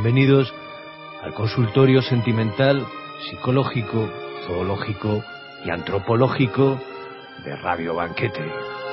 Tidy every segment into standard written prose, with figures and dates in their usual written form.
Bienvenidos al consultorio sentimental, psicológico, zoológico y antropológico de Radio Banquete.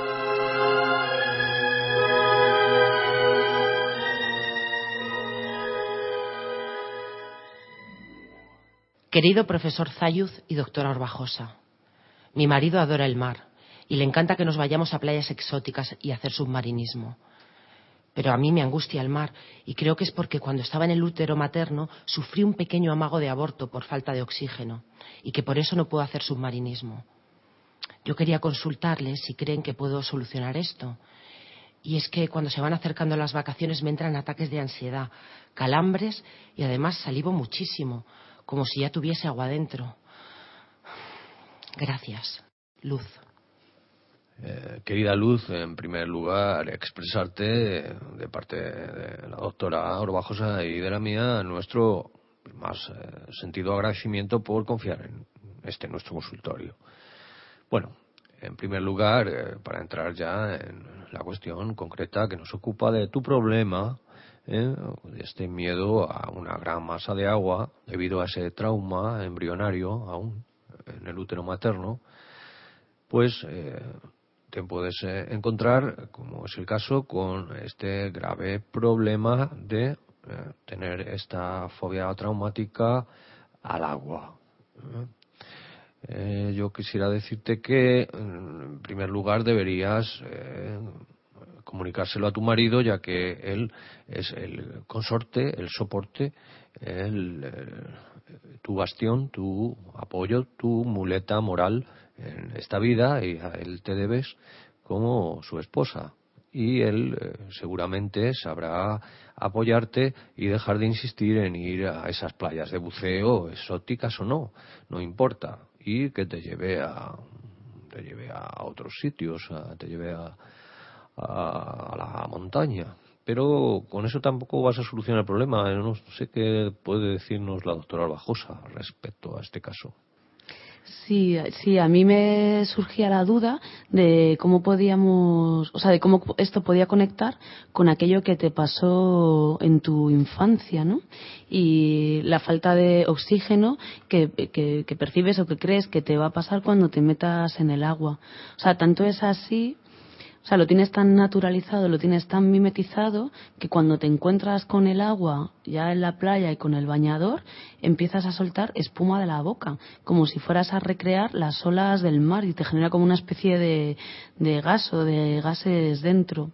Querido profesor Zayuz y doctora Orbajosa, mi marido adora el mar y le encanta que nos vayamos a playas exóticas y hacer submarinismo. Pero a mí me angustia el mar y creo que es porque cuando estaba en el útero materno sufrí un pequeño amago de aborto por falta de oxígeno y que por eso no puedo hacer submarinismo. Yo quería consultarles si creen que puedo solucionar esto. Y es que cuando se van acercando las vacaciones me entran ataques de ansiedad, calambres y además salivo muchísimo, como si ya tuviese agua dentro. Gracias. Luz. Querida Luz, en primer lugar, expresarte de parte de la doctora Orbajosa y de la mía nuestro más sentido agradecimiento por confiar en nuestro consultorio. Bueno, en primer lugar, para entrar ya en la cuestión concreta que nos ocupa de tu problema, de este miedo a una gran masa de agua debido a ese trauma embrionario aún en el útero materno, pues te puedes encontrar, como es el caso, con este grave problema de tener esta fobia traumática al agua. Yo quisiera decirte que, en primer lugar, deberías comunicárselo a tu marido, ya que él es el consorte, el soporte, tu bastión, tu apoyo, tu muleta moral en esta vida, y a él te debes como su esposa. Y él seguramente sabrá apoyarte y dejar de insistir en ir a esas playas de buceo, exóticas o no, no importa, y que te lleve a otros sitios, te lleve a la montaña. Pero con eso tampoco vas a solucionar el problema. No sé qué puede decirnos la doctora Orbajosa respecto a este caso. Sí, a mí me surgía la duda de cómo podíamos, de cómo esto podía conectar con aquello que te pasó en tu infancia, ¿no? Y la falta de oxígeno que percibes o que crees que te va a pasar cuando te metas en el agua. Tanto es así. Lo tienes tan naturalizado, lo tienes tan mimetizado, que cuando te encuentras con el agua ya en la playa y con el bañador, empiezas a soltar espuma de la boca, como si fueras a recrear las olas del mar, y te genera como una especie de gas o de gases dentro.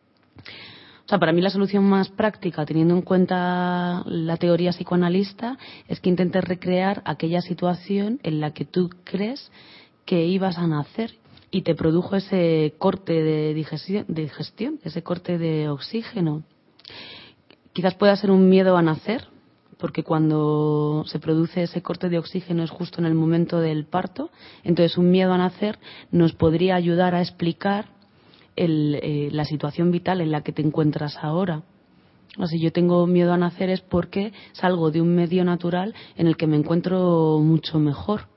Para mí la solución más práctica, teniendo en cuenta la teoría psicoanalista, es que intentes recrear aquella situación en la que tú crees que ibas a nacer y te produjo ese corte de digestión, ese corte de oxígeno. Quizás pueda ser un miedo a nacer, porque cuando se produce ese corte de oxígeno es justo en el momento del parto. Entonces, un miedo a nacer nos podría ayudar a explicar la situación vital en la que te encuentras ahora. Si yo tengo miedo a nacer es porque salgo de un medio natural en el que me encuentro mucho mejor,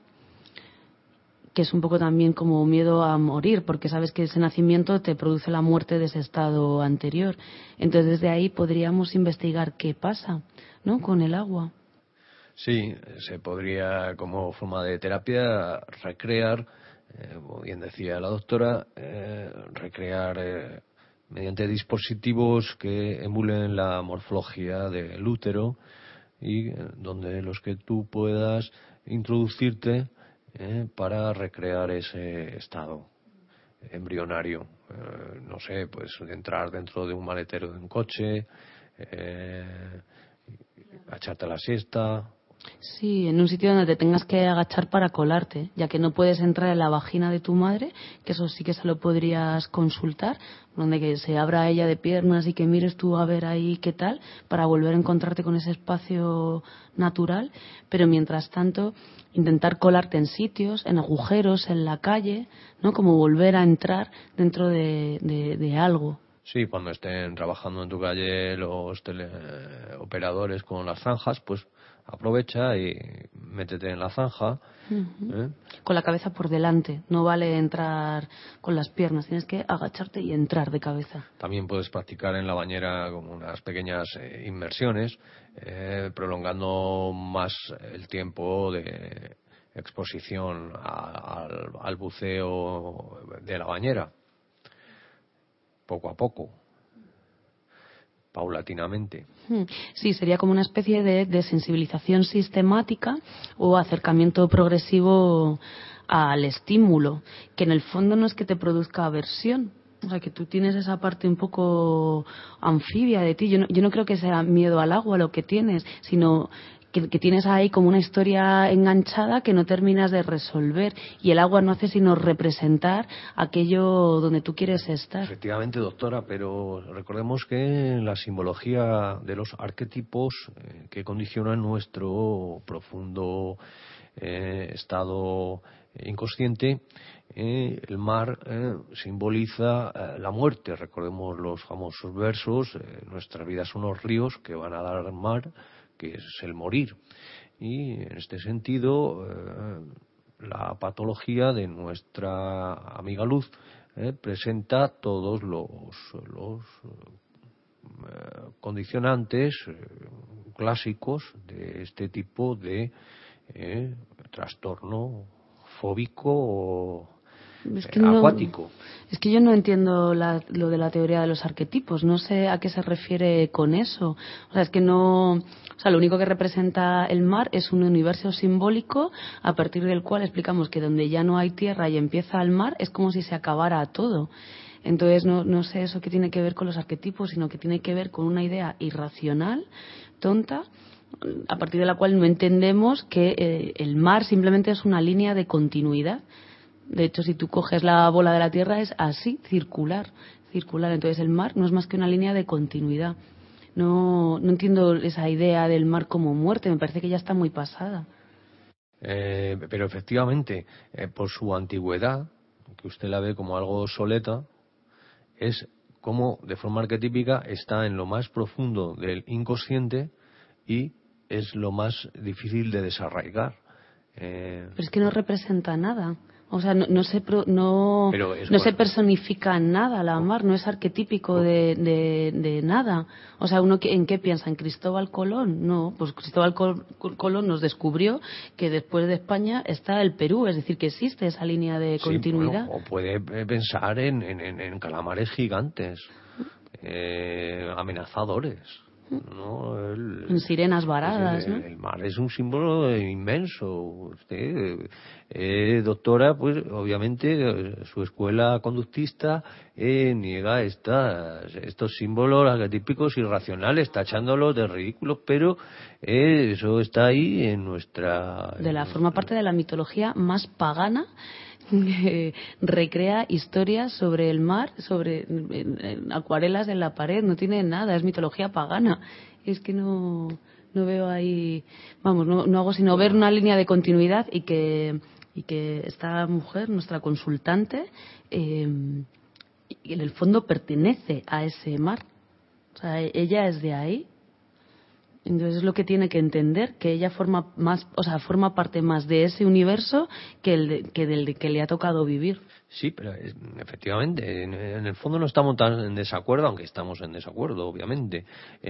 que es un poco también como miedo a morir, porque sabes que ese nacimiento te produce la muerte de ese estado anterior. Entonces, desde ahí podríamos investigar qué pasa, ¿no?, con el agua. Sí, se podría, como forma de terapia, recrear, como bien decía la doctora, recrear mediante dispositivos que emulen la morfología del útero y donde los que tú puedas introducirte para recrear ese estado embrionario. No sé, pues entrar dentro de un maletero de un coche, echarte a la siesta. Sí, en un sitio donde te tengas que agachar para colarte, ya que no puedes entrar en la vagina de tu madre, que eso sí que se lo podrías consultar, donde que se abra ella de piernas y que mires tú a ver ahí qué tal, para volver a encontrarte con ese espacio natural. Pero mientras tanto, intentar colarte en sitios, en agujeros, en la calle, ¿no?, como volver a entrar dentro de algo. Sí, cuando estén trabajando en tu calle los teleoperadores con las zanjas, pues aprovecha y métete en la zanja. Con la cabeza por delante, no vale entrar con las piernas, tienes que agacharte y entrar de cabeza. También puedes practicar en la bañera como unas pequeñas inmersiones, prolongando más el tiempo de exposición al buceo de la bañera, poco a poco, paulatinamente. Sí, sería como una especie de sensibilización sistemática o acercamiento progresivo al estímulo, que en el fondo no es que te produzca aversión. O sea, que tú tienes esa parte un poco anfibia de ti. Yo no creo que sea miedo al agua lo que tienes, sino que tienes ahí como una historia enganchada que no terminas de resolver, y el agua no hace sino representar aquello donde tú quieres estar. Efectivamente, doctora, pero recordemos que la simbología de los arquetipos que condicionan nuestro profundo estado inconsciente, el mar simboliza la muerte. Recordemos los famosos versos: nuestras vidas son los ríos que van a dar al mar, que es el morir. Y en este sentido, la patología de nuestra amiga Luz presenta todos los condicionantes clásicos de este tipo de trastorno fóbico o acuático. Es que yo no entiendo lo de la teoría de los arquetipos, no sé a qué se refiere con eso. O sea, es que no... O sea, lo único que representa el mar es un universo simbólico a partir del cual explicamos que donde ya no hay tierra y empieza el mar es como si se acabara todo. Entonces no sé eso qué tiene que ver con los arquetipos, sino que tiene que ver con una idea irracional, tonta, a partir de la cual no entendemos que el mar simplemente es una línea de continuidad. De hecho, si tú coges la bola de la Tierra es así, circular. Entonces el mar no es más que una línea de continuidad. No entiendo esa idea del mar como muerte, me parece que ya está muy pasada. Pero efectivamente, por su antigüedad, que usted la ve como algo obsoleta, es como de forma arquetípica está en lo más profundo del inconsciente y es lo más difícil de desarraigar. Pero es que no representa nada. O sea, no se personifica nada la mar, no es arquetípico de nada. O sea, ¿uno en qué piensa? ¿En Cristóbal Colón? No, pues Cristóbal Colón nos descubrió que después de España está el Perú, es decir, que existe esa línea de continuidad. Bueno, o puede pensar en calamares gigantes, amenazadores. ¿No? En sirenas varadas, ¿no? El mar es un símbolo inmenso. Usted, doctora, pues obviamente su escuela conductista niega estos símbolos arquetípicos irracionales, tachándolos de ridículos, pero eso está ahí en nuestra... Forma parte de la mitología más pagana, que recrea historias sobre el mar, sobre acuarelas en la pared, no tiene nada, es mitología pagana. Es que no veo ahí, vamos, no hago sino ver una línea de continuidad y que esta mujer, nuestra consultante, en el fondo pertenece a ese mar. O sea, ella es de ahí. Entonces es lo que tiene que entender, que ella forma parte más de ese universo que del que le ha tocado vivir. Sí, pero efectivamente, en el fondo no estamos tan en desacuerdo, aunque estamos en desacuerdo, obviamente,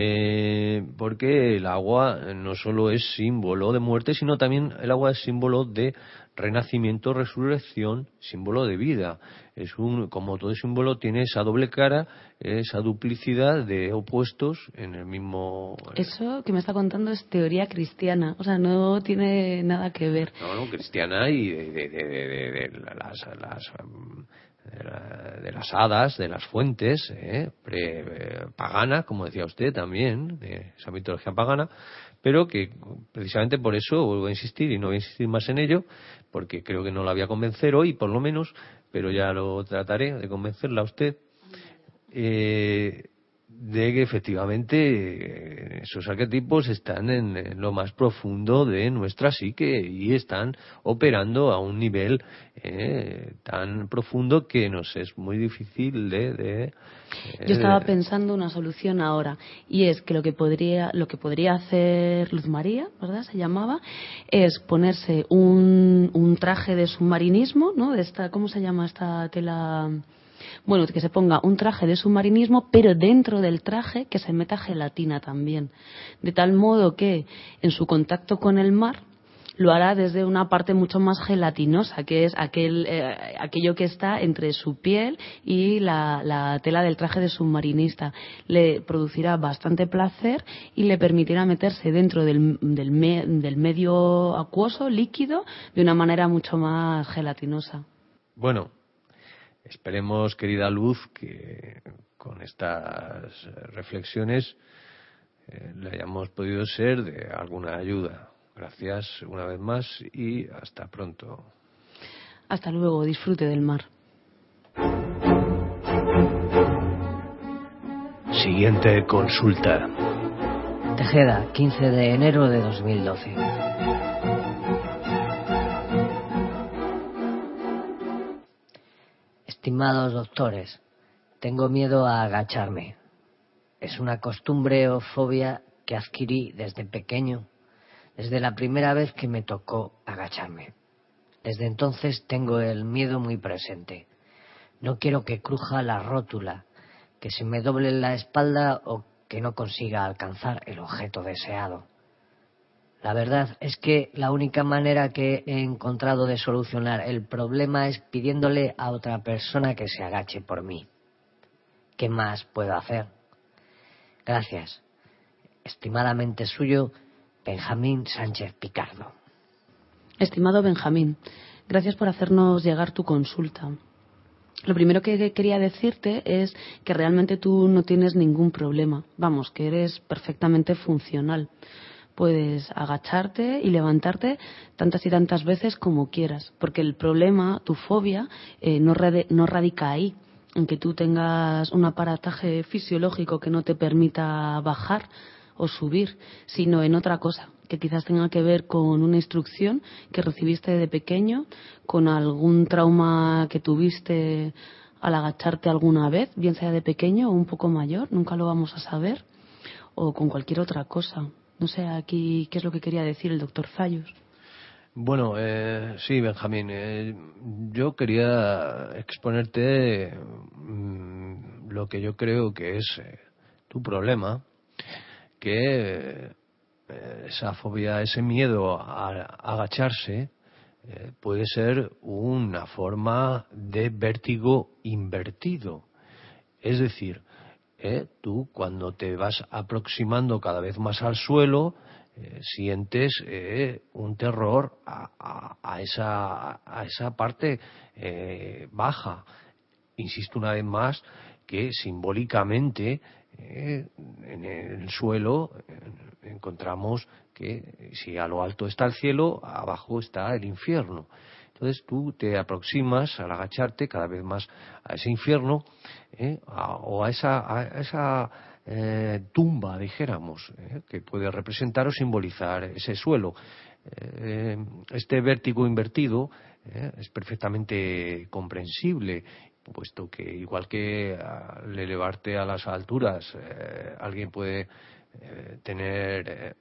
porque el agua no solo es símbolo de muerte, sino también el agua es símbolo de renacimiento, resurrección, símbolo de vida. Como todo símbolo tiene esa doble cara, esa duplicidad de opuestos en el mismo... Eso que me está contando es teoría cristiana, o sea, no tiene nada que ver. No, cristiana y de las hadas, de las fuentes, pagana, como decía usted también, de esa mitología pagana, pero que precisamente por eso vuelvo a insistir, y no voy a insistir más en ello, porque creo que no la voy a convencer hoy, por lo menos, pero ya lo trataré de convencerla a usted. de que efectivamente esos arquetipos están en lo más profundo de nuestra psique y están operando a un nivel tan profundo que nos es muy difícil Yo estaba pensando una solución ahora, y es que lo que podría hacer Luz María, ¿verdad? Se llamaba, es ponerse un traje de submarinismo, ¿no? De esta, ¿cómo se llama esta tela? Bueno, que se ponga un traje de submarinismo, pero dentro del traje que se meta gelatina también. De tal modo que en su contacto con el mar lo hará desde una parte mucho más gelatinosa, que es aquello que está entre su piel y la tela del traje de submarinista. Le producirá bastante placer y le permitirá meterse dentro del medio acuoso, líquido, de una manera mucho más gelatinosa. Bueno, esperemos, querida Luz, que con estas reflexiones le hayamos podido ser de alguna ayuda. Gracias una vez más y hasta pronto. Hasta luego, disfrute del mar. Siguiente consulta. Tejeda, 15 de enero de 2012. Estimados doctores, tengo miedo a agacharme. Es una costumbre o fobia que adquirí desde pequeño, desde la primera vez que me tocó agacharme. Desde entonces tengo el miedo muy presente. No quiero que cruja la rótula, que se me doble la espalda o que no consiga alcanzar el objeto deseado. La verdad es que la única manera que he encontrado de solucionar el problema es pidiéndole a otra persona que se agache por mí. ¿Qué más puedo hacer? Gracias. Estimadamente suyo, Benjamín Sánchez Picardo. Estimado Benjamín, gracias por hacernos llegar tu consulta. Lo primero que quería decirte es que realmente tú no tienes ningún problema. Vamos, que eres perfectamente funcional. Puedes agacharte y levantarte tantas y tantas veces como quieras, porque el problema, tu fobia, no radica ahí, en que tú tengas un aparataje fisiológico que no te permita bajar o subir, sino en otra cosa, que quizás tenga que ver con una instrucción que recibiste de pequeño, con algún trauma que tuviste al agacharte alguna vez, bien sea de pequeño o un poco mayor, nunca lo vamos a saber, o con cualquier otra cosa. No sé aquí qué es lo que quería decir el doctor Zayus. Bueno, sí, Benjamín, yo quería exponerte lo que yo creo que es tu problema, que esa fobia, ese miedo a agacharse, puede ser una forma de vértigo invertido. Es decir, tú cuando te vas aproximando cada vez más al suelo, sientes un terror a esa parte baja. Insisto una vez más que simbólicamente en el suelo encontramos que si a lo alto está el cielo, abajo está el infierno. Entonces tú te aproximas al agacharte cada vez más a ese infierno o a esa tumba, dijéramos, que puede representar o simbolizar ese suelo. Este vértigo invertido es perfectamente comprensible, puesto que igual que al elevarte a las alturas alguien puede tener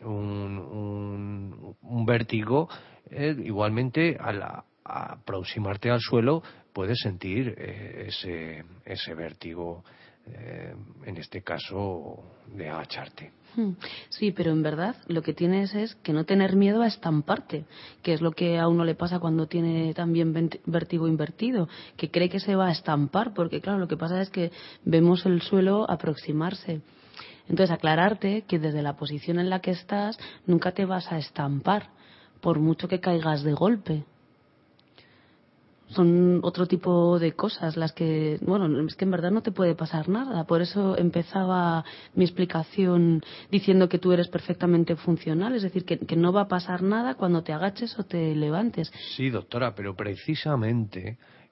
un vértigo, igualmente al aproximarte al suelo puedes sentir ese vértigo, en este caso de agacharte. Sí, pero en verdad lo que tienes es que no tener miedo a estamparte, que es lo que a uno le pasa cuando tiene también vértigo invertido, que cree que se va a estampar, porque claro, lo que pasa es que vemos el suelo aproximarse. Entonces, aclararte que desde la posición en la que estás nunca te vas a estampar, por mucho que caigas de golpe. Son otro tipo de cosas las que, bueno, es que en verdad no te puede pasar nada. Por eso empezaba mi explicación diciendo que tú eres perfectamente funcional, es decir, que no va a pasar nada cuando te agaches o te levantes. Sí, doctora, pero precisamente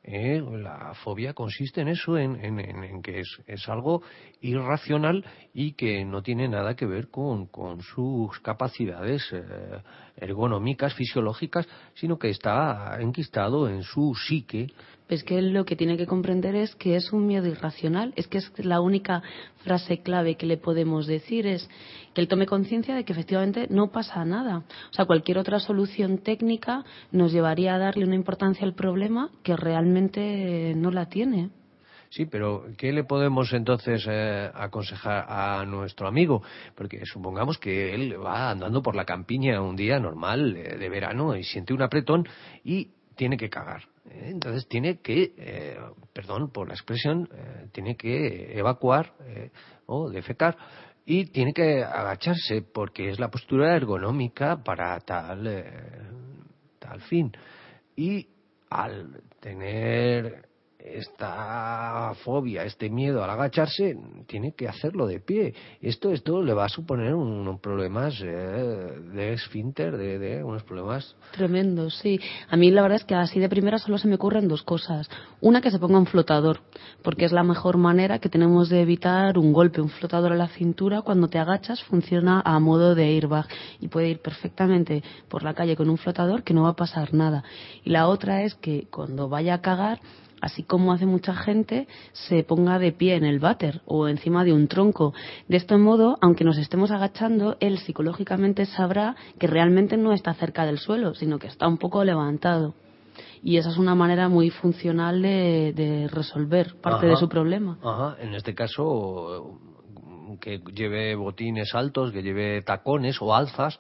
La fobia consiste en eso, en que es algo irracional y que no tiene nada que ver con sus capacidades ergonómicas, fisiológicas, sino que está enquistado en su psique. Es que él lo que tiene que comprender es que es un miedo irracional. Es que es la única frase clave que le podemos decir, es que él tome conciencia de que efectivamente no pasa nada. O sea, cualquier otra solución técnica nos llevaría a darle una importancia al problema que realmente no la tiene. Sí, pero ¿qué le podemos entonces aconsejar a nuestro amigo? Porque supongamos que él va andando por la campiña un día normal de verano y siente un apretón y tiene que cagar. Entonces tiene que, perdón por la expresión, tiene que evacuar o defecar y tiene que agacharse porque es la postura ergonómica para tal fin. Y al tener esta fobia, este miedo al agacharse, tiene que hacerlo de pie. Esto le va a suponer unos problemas de esfínter, de unos problemas Tremendo, sí. A mí la verdad es que así de primera solo se me ocurren dos cosas. Una, que se ponga un flotador, porque es la mejor manera que tenemos de evitar un golpe. Un flotador a la cintura, cuando te agachas, funciona a modo de airbag y puede ir perfectamente por la calle con un flotador que no va a pasar nada. Y la otra es que cuando vaya a cagar, así como hace mucha gente, se ponga de pie en el váter o encima de un tronco. De este modo, aunque nos estemos agachando, él psicológicamente sabrá que realmente no está cerca del suelo, sino que está un poco levantado. Y esa es una manera muy funcional de resolver parte de su problema. Ajá, en este caso, que lleve botines altos, que lleve tacones o alzas,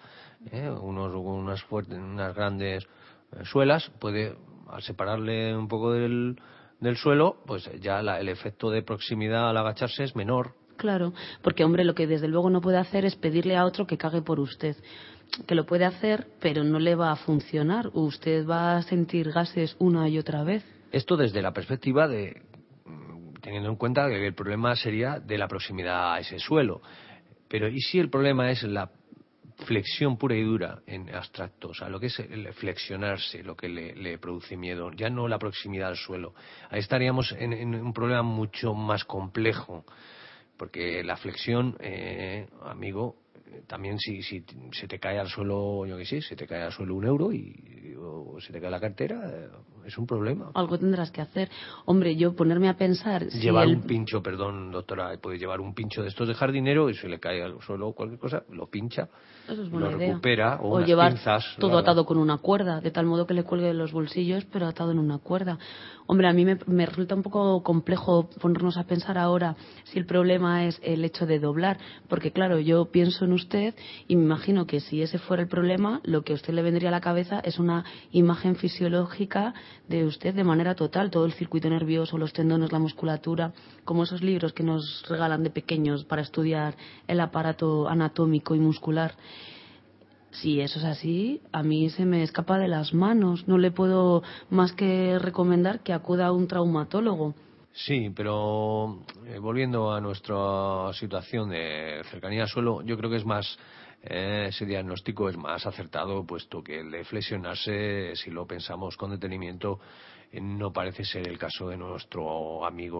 unas grandes suelas, puede, al separarle un poco del suelo, pues ya el efecto de proximidad al agacharse es menor. Claro, porque hombre, lo que desde luego no puede hacer es pedirle a otro que cague por usted. Que lo puede hacer, pero no le va a funcionar. Usted va a sentir gases una y otra vez. Esto desde la perspectiva de, teniendo en cuenta que el problema sería de la proximidad a ese suelo. Pero ¿y si el problema es la flexión pura y dura en abstracto? O sea, lo que es el flexionarse, lo que le produce miedo, ya no la proximidad al suelo. Ahí estaríamos en un problema mucho más complejo, porque la flexión, amigo, también si se te cae al suelo, yo qué sé, se te cae al suelo un euro o se te cae la cartera, es un problema. Algo tendrás que hacer. Hombre, yo ponerme a pensar... Llevar un pincho, perdón, doctora, puede llevar un pincho de estos de jardinero y se le cae al suelo cualquier cosa, lo pincha, eso es buena lo idea. recupera, o unas llevar pinzas todo largas. atado con una cuerda, de tal modo que le cuelgue de los bolsillos, pero atado en una cuerda. Hombre, a mí me resulta un poco complejo ponernos a pensar ahora si el problema es el hecho de doblar, porque claro, yo pienso en usted y me imagino que si ese fuera el problema, lo que a usted le vendría a la cabeza es una imagen fisiológica de usted de manera total, todo el circuito nervioso, los tendones, la musculatura, como esos libros que nos regalan de pequeños para estudiar el aparato anatómico y muscular. Si eso es así, a mí se me escapa de las manos. No le puedo más que recomendar que acuda a un traumatólogo. Sí, pero volviendo a nuestra situación de cercanía al suelo, yo creo que es más, ese diagnóstico es más acertado, puesto que el de flexionarse, si lo pensamos con detenimiento, no parece ser el caso de nuestro amigo,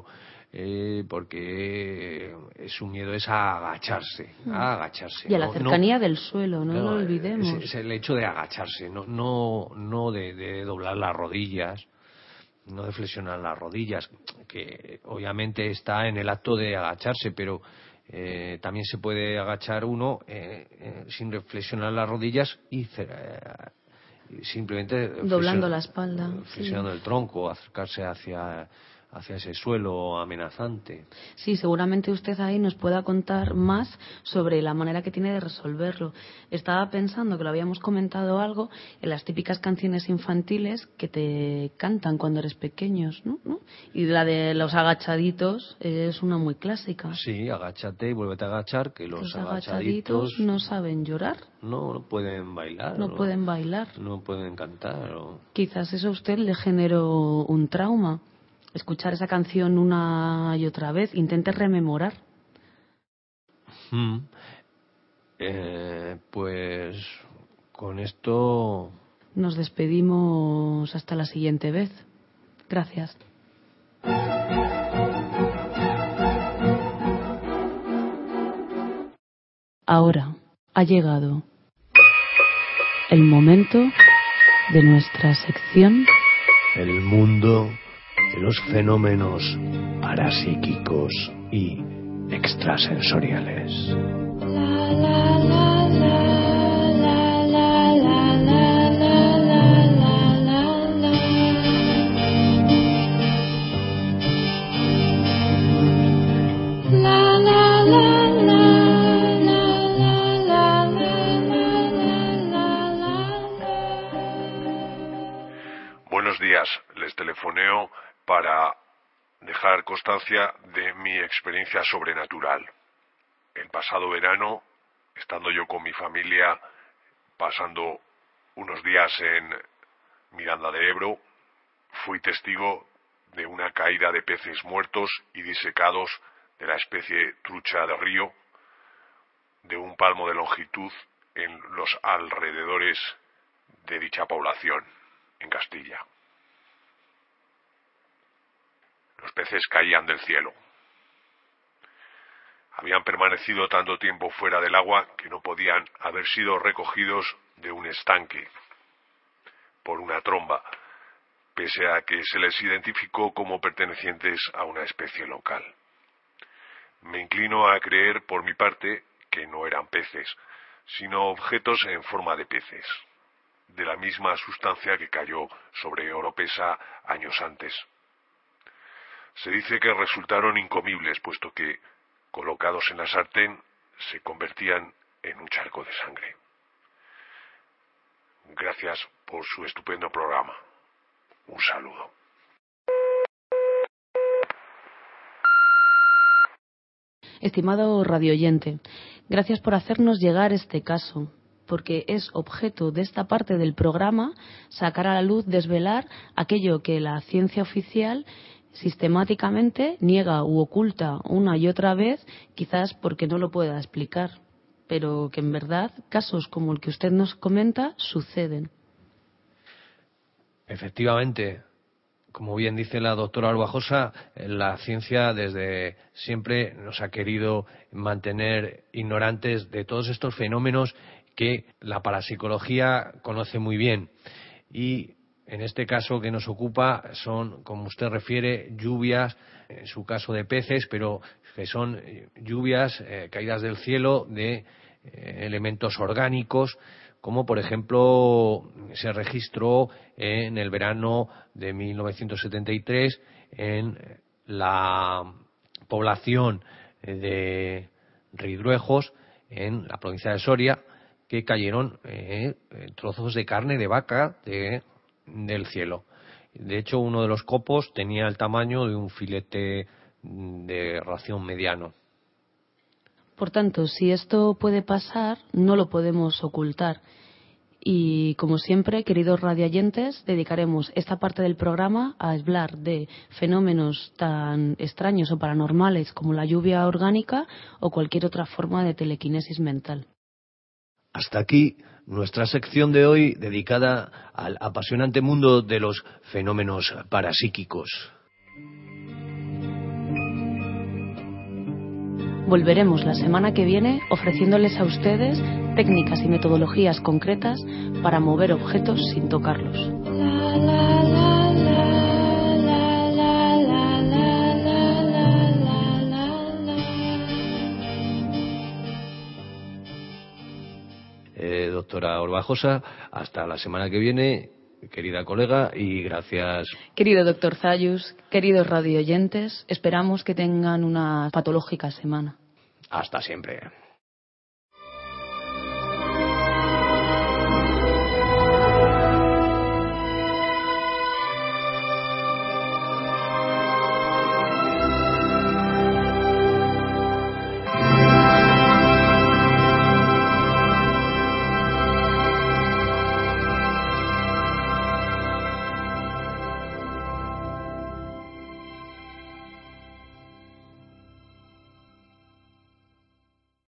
porque su miedo es a agacharse, Y a la cercanía del suelo, no lo olvidemos. Es el hecho de agacharse, no de doblar las rodillas, no de flexionar las rodillas, que obviamente está en el acto de agacharse, pero también se puede agachar uno sin flexionar las rodillas y simplemente doblando la espalda, flexionando el tronco, acercarse hacia ese suelo amenazante. Sí, seguramente usted ahí nos pueda contar más sobre la manera que tiene de resolverlo. Estaba pensando que lo habíamos comentado algo en las típicas canciones infantiles que te cantan cuando eres pequeños, ¿no? Y la de los agachaditos es una muy clásica. Sí, agáchate y vuélvete a agachar, que los agachaditos no saben llorar. No pueden bailar. No pueden bailar. No pueden cantar. Quizás eso a usted le generó un trauma. Escuchar esa canción una y otra vez, intente rememorar. Pues con esto nos despedimos hasta la siguiente vez. Gracias. Ahora ha llegado el momento de nuestra sección El mundo de los fenómenos parapsíquicos y extrasensoriales. Buenos días, les telefoneo para dejar constancia de mi experiencia sobrenatural. El pasado verano, estando yo con mi familia, pasando unos días en Miranda de Ebro, fui testigo de una caída de peces muertos y disecados de la especie trucha de río, de un palmo de longitud en los alrededores de dicha población, en Castilla. Los peces caían del cielo. Habían permanecido tanto tiempo fuera del agua que no podían haber sido recogidos de un estanque por una tromba, pese a que se les identificó como pertenecientes a una especie local. Me inclino a creer, por mi parte, que no eran peces, sino objetos en forma de peces, de la misma sustancia que cayó sobre Oropesa años antes. Se dice que resultaron incomibles, puesto que, colocados en la sartén, se convertían en un charco de sangre. Gracias por su estupendo programa. Un saludo. Estimado radioyente, gracias por hacernos llegar este caso, porque es objeto de esta parte del programa sacar a la luz, desvelar aquello que la ciencia oficial sistemáticamente niega u oculta una y otra vez, quizás porque no lo pueda explicar, pero que en verdad casos como el que usted nos comenta suceden. Efectivamente, como bien dice la doctora Orbajosa, la ciencia desde siempre nos ha querido mantener ignorantes de todos estos fenómenos que la parapsicología conoce muy bien. Y en este caso que nos ocupa son, como usted refiere, lluvias, en su caso de peces, pero que son lluvias caídas del cielo de elementos orgánicos, como por ejemplo se registró en el verano de 1973 en la población de Ridruejos, en la provincia de Soria, que cayeron trozos de carne de vaca del cielo. De hecho, uno de los copos tenía el tamaño de un filete de ración mediano. Por tanto, si esto puede pasar, no lo podemos ocultar. Y, como siempre, queridos radioyentes, dedicaremos esta parte del programa a hablar de fenómenos tan extraños o paranormales como la lluvia orgánica o cualquier otra forma de telequinesis mental. Hasta aquí nuestra sección de hoy dedicada al apasionante mundo de los fenómenos parapsíquicos. Volveremos la semana que viene ofreciéndoles a ustedes técnicas y metodologías concretas para mover objetos sin tocarlos. Doctora Orbajosa, hasta la semana que viene, querida colega, y gracias. Querido doctor Zayus, queridos radioyentes, esperamos que tengan una patológica semana. Hasta siempre.